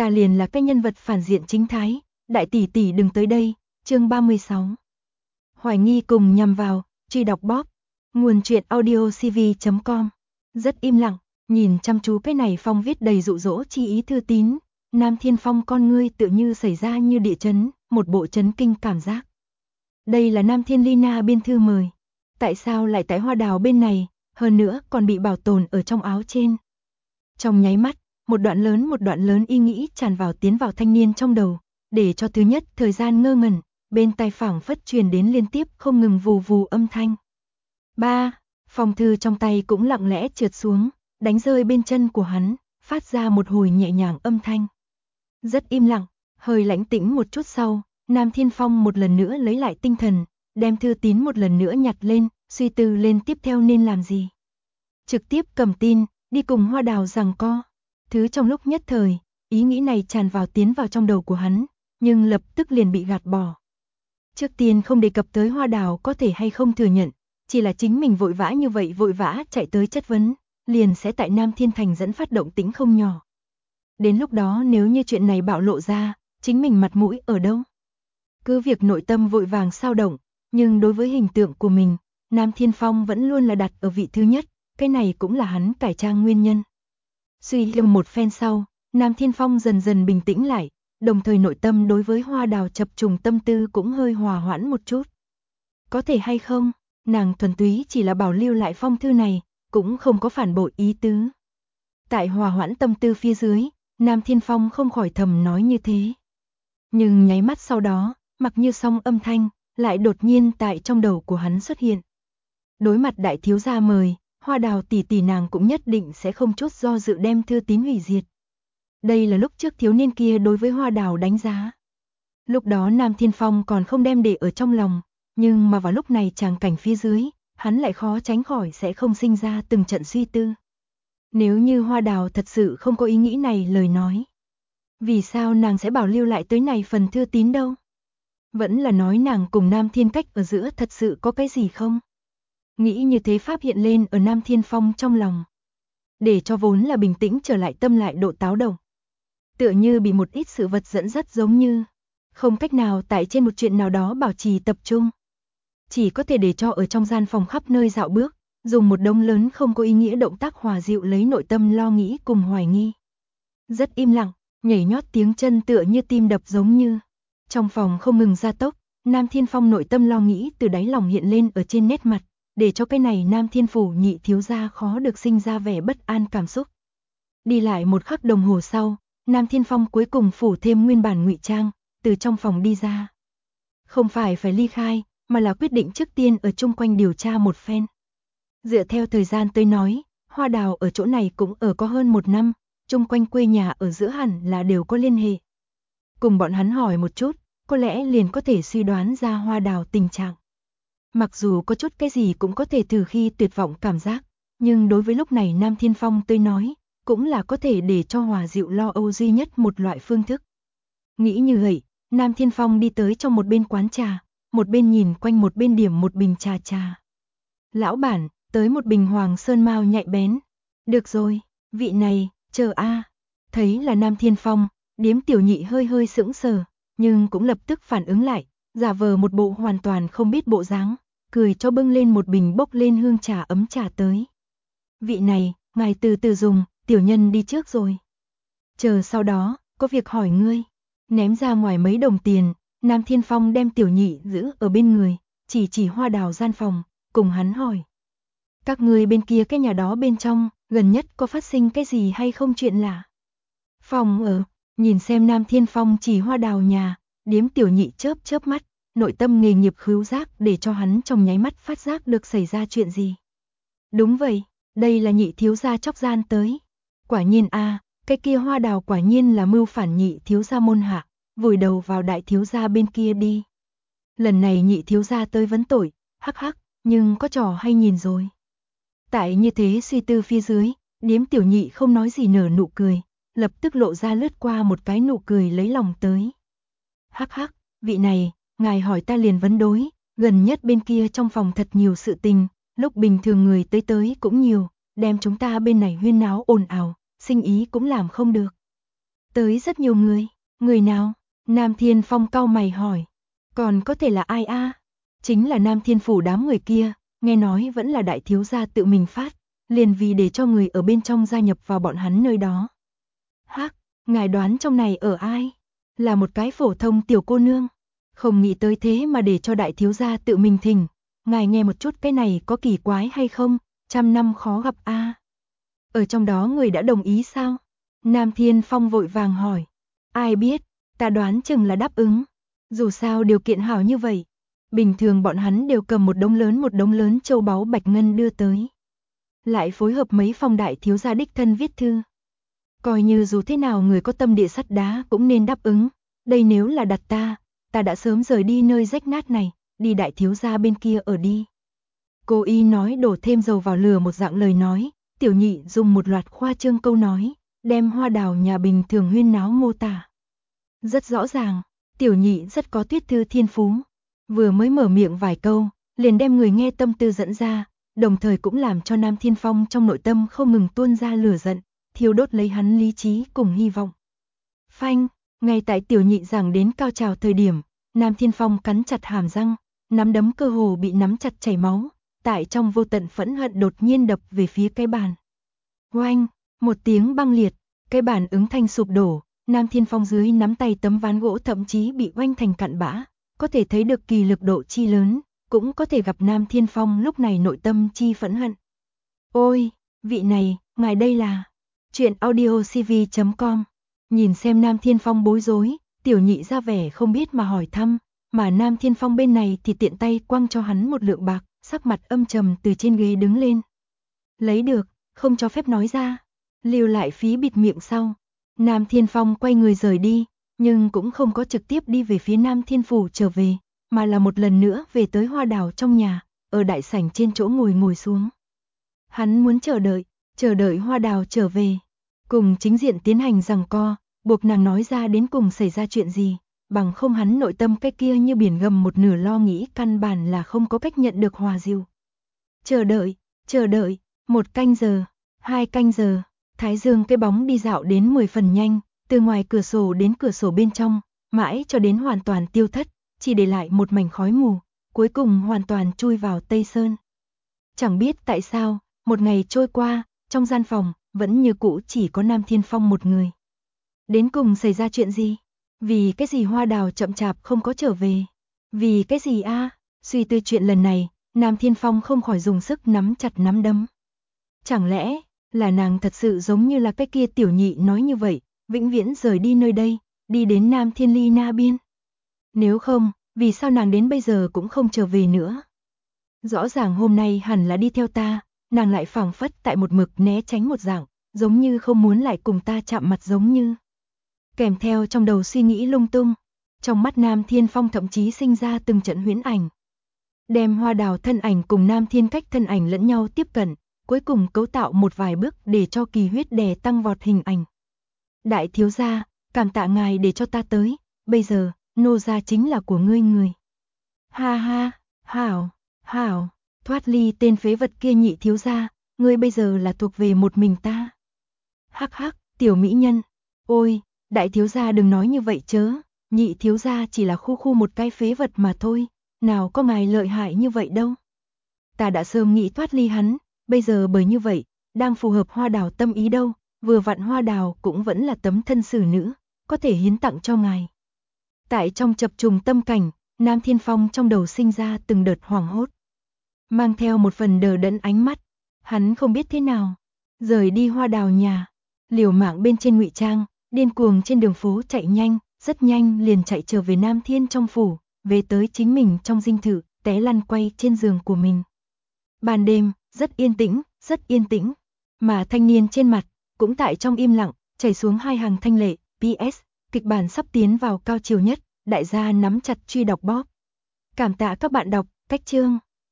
ta liền là cái nhân vật phản diện chính thái, đại tỷ tỷ đừng tới đây, chương 36. Hoài nghi cùng nhằm vào, truy đọc bóp, nguồn truyện audiocv.com. Rất im lặng, nhìn chăm chú cái này phong viết đầy dụ dỗ chi ý thư tín, Nam Thiên Phong con ngươi tựa như xảy ra như địa chấn, một bộ chấn kinh cảm giác. Đây là Nam Thiên Lina biên thư mời. Tại sao lại tại Hoa Đào bên này, hơn nữa còn bị bảo tồn ở trong áo trên. Trong nháy mắt, một đoạn lớn ý nghĩ tràn vào tiến vào thanh niên trong đầu, để cho thứ nhất thời gian ngơ ngẩn, bên tai phảng phất truyền đến liên tiếp không ngừng vù vù âm thanh. Phong thư trong tay cũng lặng lẽ trượt xuống, đánh rơi bên chân của hắn, phát ra một hồi nhẹ nhàng âm thanh. Rất im lặng, hơi lãnh tĩnh một chút sau, Nam Thiên Phong một lần nữa lấy lại tinh thần, đem thư tín một lần nữa nhặt lên, suy tư lên tiếp theo nên làm gì. Trực tiếp cầm tin, đi cùng Hoa Đào giằng co. Thứ trong lúc nhất thời, ý nghĩ này tràn vào tiến vào trong đầu của hắn, nhưng lập tức liền bị gạt bỏ. Trước tiên không đề cập tới Hoa Đào có thể hay không thừa nhận, chỉ là chính mình vội vã như vậy vội vã chạy tới chất vấn, liền sẽ tại Nam Thiên Thành dẫn phát động tĩnh không nhỏ. Đến lúc đó nếu như chuyện này bạo lộ ra, chính mình mặt mũi ở đâu? Cứ việc nội tâm vội vàng sao động, nhưng đối với hình tượng của mình, Nam Thiên Phong vẫn luôn là đặt ở vị thứ nhất, cái này cũng là hắn cải trang nguyên nhân. Suy lầm một phen sau, Nam Thiên Phong dần dần bình tĩnh lại, đồng thời nội tâm đối với Hoa Đào chập trùng tâm tư cũng hơi hòa hoãn một chút. Có thể hay không, nàng thuần túy chỉ là bảo lưu lại phong thư này, cũng không có phản bội ý tứ. Tại hòa hoãn tâm tư phía dưới, Nam Thiên Phong không khỏi thầm nói như thế. Nhưng nháy mắt sau đó, mặc như song âm thanh, lại đột nhiên tại trong đầu của hắn xuất hiện. Đối mặt đại thiếu gia mời, Hoa Đào tỷ tỷ nàng cũng nhất định sẽ không chút do dự đem thư tín hủy diệt. Đây là lúc trước thiếu niên kia đối với Hoa Đào đánh giá. Lúc đó Nam Thiên Phong còn không đem để ở trong lòng, nhưng mà vào lúc này tràng cảnh phía dưới, hắn lại khó tránh khỏi sẽ không sinh ra từng trận suy tư. Nếu như Hoa Đào thật sự không có ý nghĩ này lời nói, vì sao nàng sẽ bảo lưu lại tới này phần thư tín đâu? Vẫn là nói nàng cùng Nam Thiên Cách ở giữa thật sự có cái gì không? Nghĩ như thế pháp hiện lên ở Nam Thiên Phong trong lòng. Để cho vốn là bình tĩnh trở lại tâm lại độ táo động. Tựa như bị một ít sự vật dẫn dắt giống như, không cách nào tại trên một chuyện nào đó bảo trì tập trung. Chỉ có thể để cho ở trong gian phòng khắp nơi dạo bước, dùng một đống lớn không có ý nghĩa động tác hòa dịu lấy nội tâm lo nghĩ cùng hoài nghi. Rất im lặng, nhảy nhót tiếng chân tựa như tim đập giống như. Trong phòng không ngừng gia tốc, Nam Thiên Phong nội tâm lo nghĩ từ đáy lòng hiện lên ở trên nét mặt, để cho cái này Nam Thiên Phủ nhị thiếu gia khó được sinh ra vẻ bất an cảm xúc. Đi lại một khắc đồng hồ sau, Nam Thiên Phong cuối cùng phủ thêm nguyên bản ngụy trang, từ trong phòng đi ra. Không phải ly khai, mà là quyết định trước tiên ở chung quanh điều tra một phen. Dựa theo thời gian tới nói, Hoa Đào ở chỗ này cũng ở có hơn 1 năm, chung quanh quê nhà ở giữa hẳn là đều có liên hệ. Cùng bọn hắn hỏi một chút, có lẽ liền có thể suy đoán ra Hoa Đào tình trạng. Mặc dù có chút cái gì cũng có thể từ khi tuyệt vọng cảm giác, nhưng đối với lúc này Nam Thiên Phong tới nói, cũng là có thể để cho hòa dịu lo âu duy nhất một loại phương thức. Nghĩ như vậy, Nam Thiên Phong đi tới trong một bên quán trà, một bên nhìn quanh một bên điểm một bình trà. Lão bản, tới một bình Hoàng Sơn Mao nhạy bén. Được rồi, vị này, chờ a. Thấy là Nam Thiên Phong, Điếm Tiểu Nhị hơi sững sờ, nhưng cũng lập tức phản ứng lại, giả vờ một bộ hoàn toàn không biết bộ dáng, cười cho bưng lên một bình bốc lên hương trà ấm trà tới. Vị này, ngài từ từ dùng, tiểu nhân đi trước rồi. Chờ sau đó, có việc hỏi ngươi. Ném ra ngoài mấy đồng tiền, Nam Thiên Phong đem Tiểu Nhị giữ ở bên người, chỉ Hoa Đào gian phòng, cùng hắn hỏi. Các ngươi bên kia cái nhà đó bên trong, gần nhất có phát sinh cái gì hay không chuyện lạ? Phòng ở, nhìn xem Nam Thiên Phong chỉ Hoa Đào nhà, Điếm Tiểu Nhị chớp mắt, nội tâm nghề nghiệp khứu giác để cho hắn trong nháy mắt phát giác được xảy ra chuyện gì. Đúng vậy, đây là nhị thiếu gia chóc gian tới. Quả nhiên cái kia Hoa Đào quả nhiên là mưu phản nhị thiếu gia môn hạ, vùi đầu vào đại thiếu gia bên kia đi. Lần này nhị thiếu gia tới vấn tội, hắc, nhưng có trò hay nhìn rồi. Tại như thế suy tư phía dưới, Điếm Tiểu Nhị không nói gì nở nụ cười, lập tức lộ ra lướt qua một cái nụ cười lấy lòng tới. Hắc, vị này, ngài hỏi ta liền vấn đối, gần nhất bên kia trong phòng thật nhiều sự tình, lúc bình thường người tới cũng nhiều, đem chúng ta bên này huyên náo ồn ào, sinh ý cũng làm không được. Tới rất nhiều người. Người nào? Nam Thiên Phong cau mày hỏi. Còn có thể là ai a? Chính là Nam Thiên Phủ đám người kia, nghe nói vẫn là đại thiếu gia tự mình phát, liền vì để cho người ở bên trong gia nhập vào bọn hắn nơi đó. Hắc, ngài đoán trong này ở ai? Là một cái phổ thông tiểu cô nương. Không nghĩ tới thế mà để cho đại thiếu gia tự mình thỉnh. Ngài nghe một chút cái này có kỳ quái hay không? 100 năm khó gặp a. Ở trong đó người đã đồng ý sao? Nam Thiên Phong vội vàng hỏi. Ai biết, ta đoán chừng là đáp ứng. Dù sao điều kiện hảo như vậy, bình thường bọn hắn đều cầm một đống lớn châu báu bạch ngân đưa tới. Lại phối hợp mấy phong đại thiếu gia đích thân viết thư. Coi như dù thế nào người có tâm địa sắt đá cũng nên đáp ứng. Đây nếu là đặt ta đã sớm rời đi nơi rách nát này, đi đại thiếu gia bên kia ở đi. Cô y nói đổ thêm dầu vào lửa một dạng lời nói, tiểu nhị dùng một loạt khoa trương câu nói, đem hoa đào nhà bình thường huyên náo mô tả. Rất rõ ràng, tiểu nhị rất có tuyết thư thiên phú. Vừa mới mở miệng vài câu, liền đem người nghe tâm tư dẫn ra, đồng thời cũng làm cho Nam Thiên Phong trong nội tâm không ngừng tuôn ra lửa giận, thiêu đốt lấy hắn lý trí cùng hy vọng. Phanh, ngay tại tiểu nhị giảng đến cao trào thời điểm, Nam Thiên Phong cắn chặt hàm răng, nắm đấm cơ hồ bị nắm chặt chảy máu, tại trong vô tận phẫn hận đột nhiên đập về phía cái bàn. Oanh, một tiếng băng liệt, cái bàn ứng thanh sụp đổ, Nam Thiên Phong dưới nắm tay tấm ván gỗ thậm chí bị oanh thành cặn bã, có thể thấy được kỳ lực độ chi lớn, cũng có thể gặp Nam Thiên Phong lúc này nội tâm chi phẫn hận. Ôi, vị này, ngài đây là chuyện audiocv.com. Nhìn xem Nam Thiên Phong bối rối, tiểu nhị ra vẻ không biết mà hỏi thăm, mà Nam Thiên Phong bên này thì tiện tay quăng cho hắn một lượng bạc, sắc mặt âm trầm từ trên ghế đứng lên. Lấy được, không cho phép nói ra, lưu lại phí bịt miệng sau. Nam Thiên Phong quay người rời đi, nhưng cũng không có trực tiếp đi về phía Nam Thiên Phủ trở về, mà là một lần nữa về tới hoa đào trong nhà, ở đại sảnh trên chỗ ngồi xuống. Hắn muốn chờ đợi hoa đào trở về, cùng chính diện tiến hành giằng co, buộc nàng nói ra đến cùng xảy ra chuyện gì, bằng không hắn nội tâm cái kia như biển gầm một nửa lo nghĩ căn bản là không có cách nhận được hòa dịu. Chờ đợi, 1 canh giờ, 2 canh giờ, thái dương cái bóng đi dạo đến 10 phần nhanh, từ ngoài cửa sổ đến cửa sổ bên trong, mãi cho đến hoàn toàn tiêu thất, chỉ để lại một mảnh khói mù, cuối cùng hoàn toàn chui vào Tây Sơn. Chẳng biết tại sao, một ngày trôi qua, trong gian phòng, vẫn như cũ chỉ có Nam Thiên Phong một người. Đến cùng xảy ra chuyện gì? Vì cái gì hoa đào chậm chạp không có trở về? Vì cái gì a? Suy tư chuyện lần này, Nam Thiên Phong không khỏi dùng sức nắm chặt nắm đấm. Chẳng lẽ là nàng thật sự giống như là cái kia tiểu nhị nói như vậy, vĩnh viễn rời đi nơi đây, đi đến Nam Thiên Ly Na Biên? Nếu không, vì sao nàng đến bây giờ cũng không trở về nữa? Rõ ràng hôm nay hẳn là đi theo ta, nàng lại phảng phất tại một mực né tránh một dạng, giống như không muốn lại cùng ta chạm mặt giống như. Kèm theo trong đầu suy nghĩ lung tung, trong mắt Nam Thiên Phong thậm chí sinh ra từng trận huyễn ảnh. Đem hoa đào thân ảnh cùng Nam Thiên cách thân ảnh lẫn nhau tiếp cận, cuối cùng cấu tạo một vài bước để cho kỳ huyết đè tăng vọt hình ảnh. Đại thiếu gia, cảm tạ ngài để cho ta tới, bây giờ, nô gia chính là của ngươi người. Ha ha, hảo, thoát ly tên phế vật kia nhị thiếu gia, ngươi bây giờ là thuộc về một mình ta. Hắc hắc, tiểu mỹ nhân, ôi, đại thiếu gia đừng nói như vậy chớ, nhị thiếu gia chỉ là khu một cái phế vật mà thôi, nào có ngài lợi hại như vậy đâu. Ta đã sớm nghĩ thoát ly hắn, bây giờ bởi như vậy, đang phù hợp hoa đào tâm ý đâu, vừa vặn hoa đào cũng vẫn là tấm thân xử nữ, có thể hiến tặng cho ngài. Tại trong chập trùng tâm cảnh, Nam Thiên Phong trong đầu sinh ra từng đợt hoảng hốt. Mang theo một phần đờ đẫn ánh mắt, hắn không biết thế nào. Rời đi hoa đào nhà, liều mạng bên trên ngụy trang, điên cuồng trên đường phố chạy nhanh, rất nhanh liền chạy trở về Nam Thiên trong phủ, về tới chính mình trong dinh thự, té lăn quay trên giường của mình. Ban đêm, rất yên tĩnh, mà thanh niên trên mặt, cũng tại trong im lặng, chảy xuống 2 hàng thanh lệ, PS, kịch bản sắp tiến vào cao chiều nhất, đại gia nắm chặt truy đọc bóp. Cảm tạ các bạn đọc, cách chương.